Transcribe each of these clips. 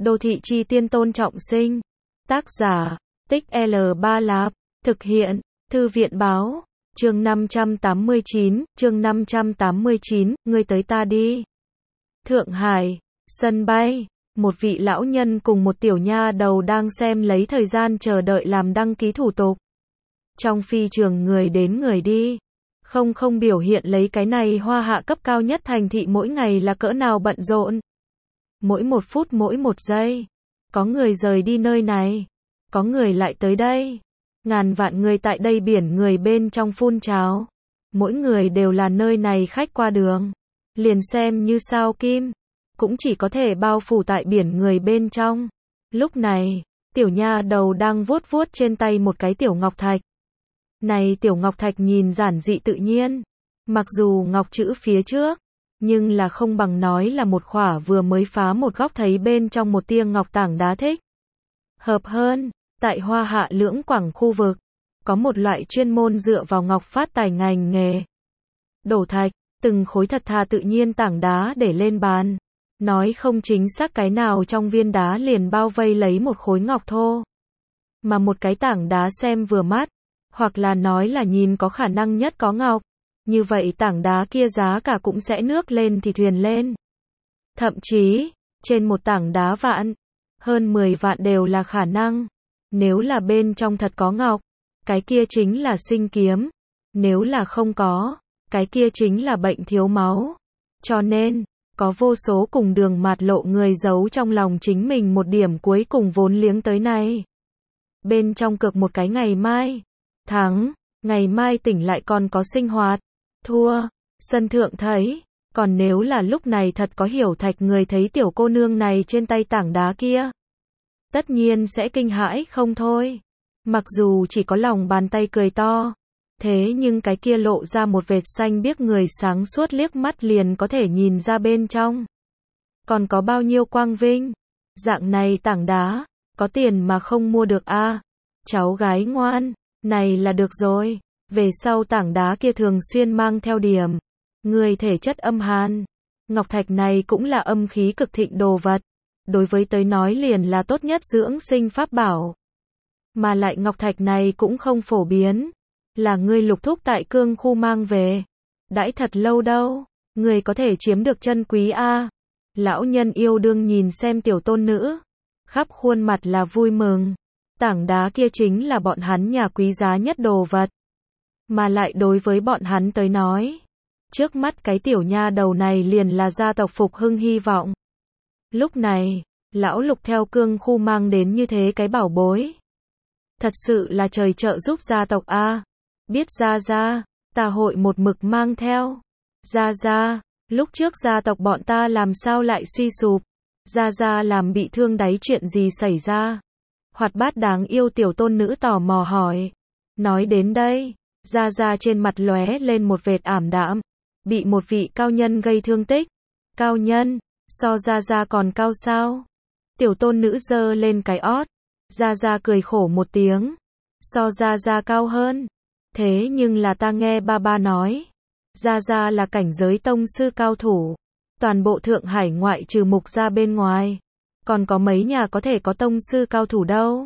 Đô thị chi tiên Tôn Trọng Sinh. Tác giả, Tích L3 Lạp. Thực hiện, Thư viện báo. Chương 589, ngươi tới ta đi. Thượng Hải, sân bay, một vị lão nhân cùng một tiểu nha đầu đang xem lấy thời gian chờ đợi làm đăng ký thủ tục. Trong phi trường người đến người đi. Không biểu hiện lấy cái này hoa hạ cấp cao nhất thành thị mỗi ngày là cỡ nào bận rộn. Mỗi một phút mỗi một giây. Có người rời đi nơi này. Có người lại tới đây. Ngàn vạn người tại đây biển người bên trong phun trào. Mỗi người đều là nơi này khách qua đường. Liền xem như sao kim. Cũng chỉ có thể bao phủ tại biển người bên trong. Lúc này, tiểu nha đầu đang vuốt trên tay một cái tiểu ngọc thạch. Này tiểu ngọc thạch nhìn giản dị tự nhiên. Mặc dù ngọc chữ phía trước, nhưng là không bằng nói là một khỏa vừa mới phá một góc thấy bên trong một tia ngọc tảng đá thích. Hợp hơn, tại Hoa Hạ Lưỡng Quảng khu vực, có một loại chuyên môn dựa vào ngọc phát tài ngành nghề. Đổ thạch, từng khối thật thà tự nhiên tảng đá để lên bàn. Nói không chính xác cái nào trong viên đá liền bao vây lấy một khối ngọc thô. Mà một cái tảng đá xem vừa mắt, hoặc là nói là nhìn có khả năng nhất có ngọc. Như vậy tảng đá kia giá cả cũng sẽ nước lên thì thuyền lên. Thậm chí, trên một tảng đá vạn, hơn 10 vạn đều là khả năng. Nếu là bên trong thật có ngọc, cái kia chính là sinh kiếm. Nếu là không có, cái kia chính là bệnh thiếu máu. Cho nên, có vô số cùng đường mạt lộ người giấu trong lòng chính mình một điểm cuối cùng vốn liếng tới này. Bên trong cược một cái ngày mai. Thắng, ngày mai tỉnh lại còn có sinh hoạt. Thua, sân thượng thấy. Còn nếu là lúc này thật có hiểu thạch người thấy tiểu cô nương này trên tay tảng đá kia, tất nhiên sẽ kinh hãi không thôi. Mặc dù chỉ có lòng bàn tay cười to, thế nhưng cái kia lộ ra một vệt xanh biếc người sáng suốt liếc mắt liền có thể nhìn ra bên trong. Còn có bao nhiêu quang vinh. Dạng này tảng đá, có tiền mà không mua được a. Cháu gái ngoan, này là được rồi. Về sau tảng đá kia thường xuyên mang theo điểm. Người thể chất âm hàn. Ngọc thạch này cũng là âm khí cực thịnh đồ vật. Đối với tới nói liền là tốt nhất dưỡng sinh pháp bảo. Mà lại ngọc thạch này cũng không phổ biến. Là ngươi lục thúc tại cương khu mang về. Đãi thật lâu đâu. Ngươi có thể chiếm được chân quý a. Lão nhân yêu đương nhìn xem tiểu tôn nữ. Khắp khuôn mặt là vui mừng. Tảng đá kia chính là bọn hắn nhà quý giá nhất đồ vật. Mà lại đối với bọn hắn tới nói, trước mắt cái tiểu nha đầu này liền là gia tộc phục hưng hy vọng. Lúc này, lão lục theo cương khu mang đến như thế cái bảo bối. Thật sự là trời trợ giúp gia tộc a. Biết ra, ta hội một mực mang theo. Ra, lúc trước gia tộc bọn ta làm sao lại suy sụp. Ra làm bị thương đáy chuyện gì xảy ra. Hoạt bát đáng yêu tiểu tôn nữ tò mò hỏi. Nói đến đây, ra trên mặt lóe lên một vệt ảm đạm. Bị một vị cao nhân gây thương tích. Cao nhân, so ra còn cao sao? Tiểu tôn nữ giơ lên cái ót. Ra cười khổ một tiếng. So ra cao hơn. Thế nhưng là ta nghe ba nói. Ra là cảnh giới tông sư cao thủ. Toàn bộ Thượng Hải ngoại trừ Mục gia bên ngoài. Còn có mấy nhà có thể có tông sư cao thủ đâu.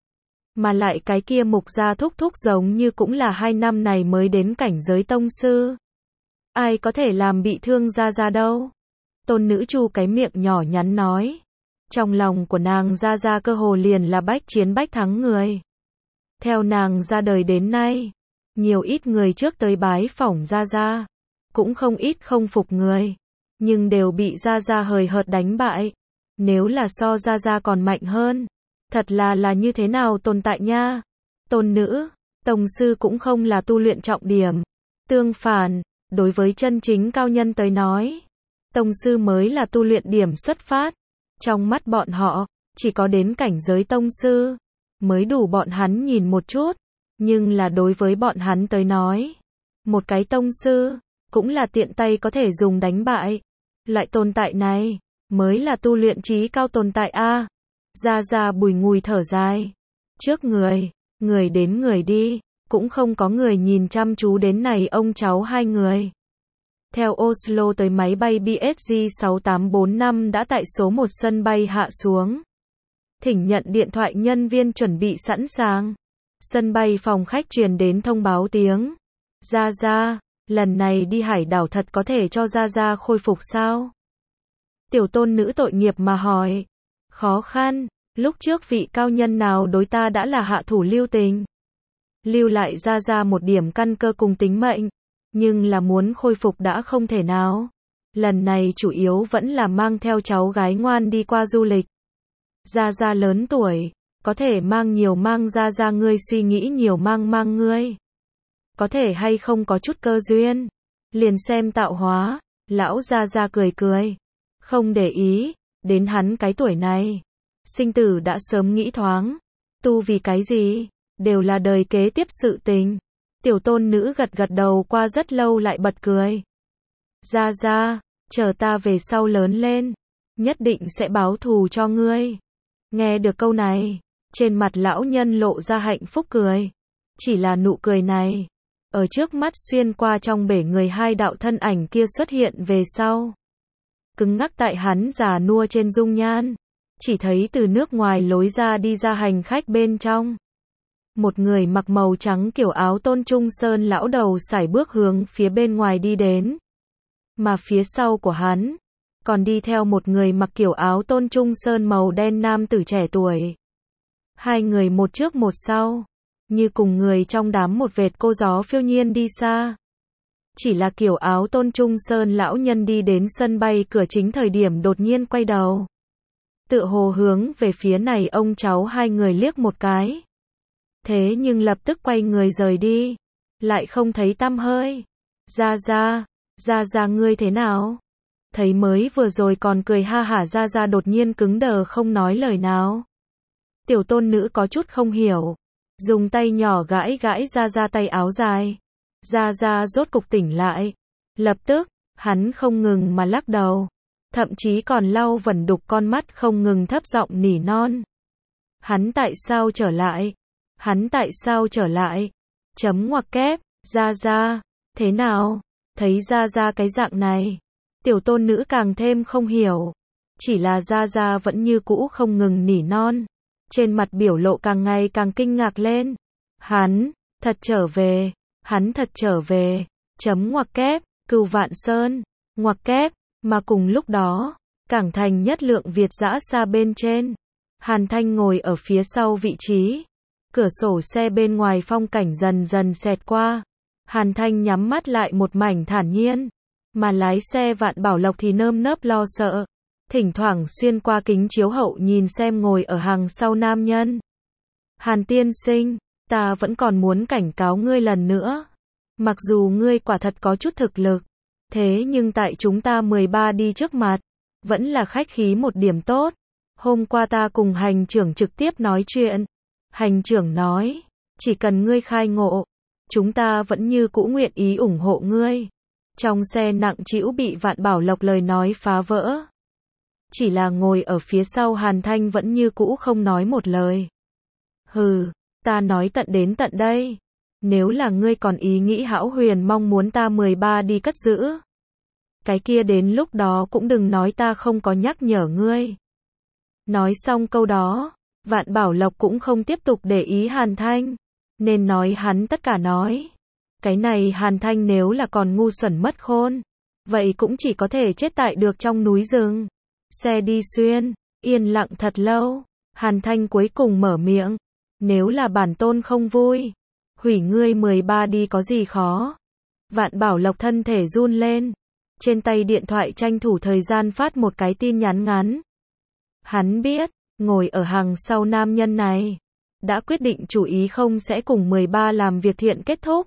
Mà lại cái kia Mục gia thúc giống như cũng là 2 năm này mới đến cảnh giới tông sư. Ai có thể làm bị thương ra đâu. Tôn nữ chu cái miệng nhỏ nhắn nói. Trong lòng của nàng ra cơ hồ liền là bách chiến bách thắng người. Theo nàng ra đời đến nay, nhiều ít người trước tới bái phỏng ra. Cũng không ít không phục người. Nhưng đều bị ra hời hợt đánh bại. Nếu là so ra còn mạnh hơn. Thật là như thế nào tồn tại nha. Tôn nữ, tông sư cũng không là tu luyện trọng điểm. Tương phản, đối với chân chính cao nhân tới nói, tông sư mới là tu luyện điểm xuất phát. Trong mắt bọn họ, chỉ có đến cảnh giới tông sư, mới đủ bọn hắn nhìn một chút. Nhưng là đối với bọn hắn tới nói, một cái tông sư, cũng là tiện tay có thể dùng đánh bại. Loại tồn tại này, mới là tu luyện trí cao tồn tại a. Ra bùi ngùi thở dài. Trước người đến người đi, cũng không có người nhìn chăm chú đến này ông cháu hai người. Theo Oslo tới máy bay BSG 6845 đã tại số 1 sân bay hạ xuống. Thỉnh nhận điện thoại nhân viên chuẩn bị sẵn sàng. Sân bay phòng khách truyền đến thông báo tiếng. Gia Gia, lần này đi hải đảo thật có thể cho Gia Gia khôi phục sao? Tiểu tôn nữ tội nghiệp mà hỏi. Khó khăn, lúc trước vị cao nhân nào đối ta đã là hạ thủ lưu tình. Lưu lại Gia Gia một điểm căn cơ cùng tính mệnh. Nhưng là muốn khôi phục đã không thể nào. Lần này chủ yếu vẫn là mang theo cháu gái ngoan đi qua du lịch. Gia Gia lớn tuổi, có thể mang nhiều mang Gia Gia ngươi suy nghĩ nhiều mang ngươi. Có thể hay không có chút cơ duyên. Liền xem tạo hóa, lão Gia Gia cười cười. Không để ý, đến hắn cái tuổi này. Sinh tử đã sớm nghĩ thoáng. Tu vì cái gì, đều là đời kế tiếp sự tình. Tiểu tôn nữ gật gật đầu qua rất lâu lại bật cười. Gia Gia, chờ ta về sau lớn lên, nhất định sẽ báo thù cho ngươi. Nghe được câu này, trên mặt lão nhân lộ ra hạnh phúc cười. Chỉ là nụ cười này, ở trước mắt xuyên qua trong bể người hai đạo thân ảnh kia xuất hiện về sau. Cứng ngắc tại hắn già nua trên dung nhan, chỉ thấy từ nước ngoài lối ra đi ra hành khách bên trong. Một người mặc màu trắng kiểu áo tôn trung sơn lão đầu sải bước hướng phía bên ngoài đi đến. Mà phía sau của hắn, còn đi theo một người mặc kiểu áo tôn trung sơn màu đen nam tử trẻ tuổi. Hai người một trước một sau, như cùng người trong đám một vệt cô gió phiêu nhiên đi xa. Chỉ là kiểu áo tôn trung sơn lão nhân đi đến sân bay cửa chính thời điểm đột nhiên quay đầu. Tựa hồ hướng về phía này ông cháu hai người liếc một cái. Thế nhưng lập tức quay người rời đi. Lại không thấy tăm hơi. Gia Gia ngươi thế nào? Thấy mới vừa rồi còn cười ha hả Gia Gia đột nhiên cứng đờ không nói lời nào. Tiểu tôn nữ có chút không hiểu. Dùng tay nhỏ gãi gãi Gia Gia tay áo dài. Gia Gia rốt cục tỉnh lại. Lập tức, hắn không ngừng mà lắc đầu. Thậm chí còn lau vẩn đục con mắt không ngừng thấp giọng nỉ non. Hắn tại sao trở lại? Hắn tại sao trở lại? Chấm ngoặc kép, Gia Gia, thế nào? Thấy Gia Gia cái dạng này, tiểu tôn nữ càng thêm không hiểu. Chỉ là Gia Gia vẫn như cũ không ngừng nỉ non. Trên mặt biểu lộ càng ngày càng kinh ngạc lên. Hắn thật trở về. Chấm ngoặc kép, Cửu Vạn Sơn, ngoặc kép. Mà cùng lúc đó, cảng thành Nhất Lượng Việt dã xa bên trên. Hàn Thanh ngồi ở phía sau vị trí. Cửa sổ xe bên ngoài phong cảnh dần dần xẹt qua. Hàn Thanh nhắm mắt lại một mảnh thản nhiên. Mà lái xe Vạn Bảo Lộc thì nơm nớp lo sợ. Thỉnh thoảng xuyên qua kính chiếu hậu nhìn xem ngồi ở hàng sau nam nhân. Hàn tiên sinh, ta vẫn còn muốn cảnh cáo ngươi lần nữa. Mặc dù ngươi quả thật có chút thực lực. Thế nhưng tại chúng ta 13 đi trước mặt. Vẫn là khách khí một điểm tốt. Hôm qua ta cùng hành trưởng trực tiếp nói chuyện. Hành trưởng nói, chỉ cần ngươi khai ngộ, chúng ta vẫn như cũ nguyện ý ủng hộ ngươi. Trong xe nặng trĩu bị Vạn Bảo Lộc lời nói phá vỡ. Chỉ là ngồi ở phía sau Hàn Thanh vẫn như cũ không nói một lời. Hừ, ta nói tận đến tận đây. Nếu là ngươi còn ý nghĩ hão huyền mong muốn ta 13 đi cất giữ. Cái kia đến lúc đó cũng đừng nói ta không có nhắc nhở ngươi. Nói xong câu đó. Vạn Bảo Lộc cũng không tiếp tục để ý Hàn Thanh, nên nói hắn tất cả nói. Cái này Hàn Thanh nếu là còn ngu xuẩn mất khôn, vậy cũng chỉ có thể chết tại được trong núi rừng. Xe đi xuyên, yên lặng thật lâu, Hàn Thanh cuối cùng mở miệng. Nếu là bản tôn không vui, hủy ngươi 13 đi có gì khó. Vạn Bảo Lộc thân thể run lên, trên tay điện thoại tranh thủ thời gian phát một cái tin nhắn ngắn. Hắn biết, ngồi ở hàng sau nam nhân này, đã quyết định chủ ý không sẽ cùng 13 làm việc thiện kết thúc.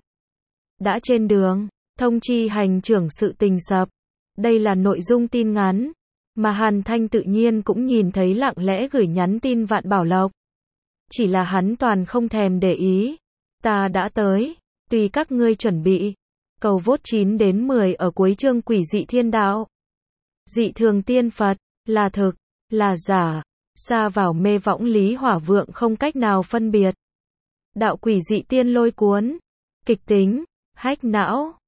Đã trên đường, thông chi hành trưởng sự tình sập. Đây là nội dung tin ngắn, mà Hàn Thanh tự nhiên cũng nhìn thấy lặng lẽ gửi nhắn tin Vạn Bảo Lộc. Chỉ là hắn toàn không thèm để ý. Ta đã tới, tùy các ngươi chuẩn bị. Cầu vote 9 đến 10 ở cuối chương Quỷ dị thiên đạo. Dị thường tiên Phật, là thực, là giả. Xa vào mê võng lý hỏa vượng không cách nào phân biệt. Đạo quỷ dị tiên lôi cuốn. Kịch tính, hách não.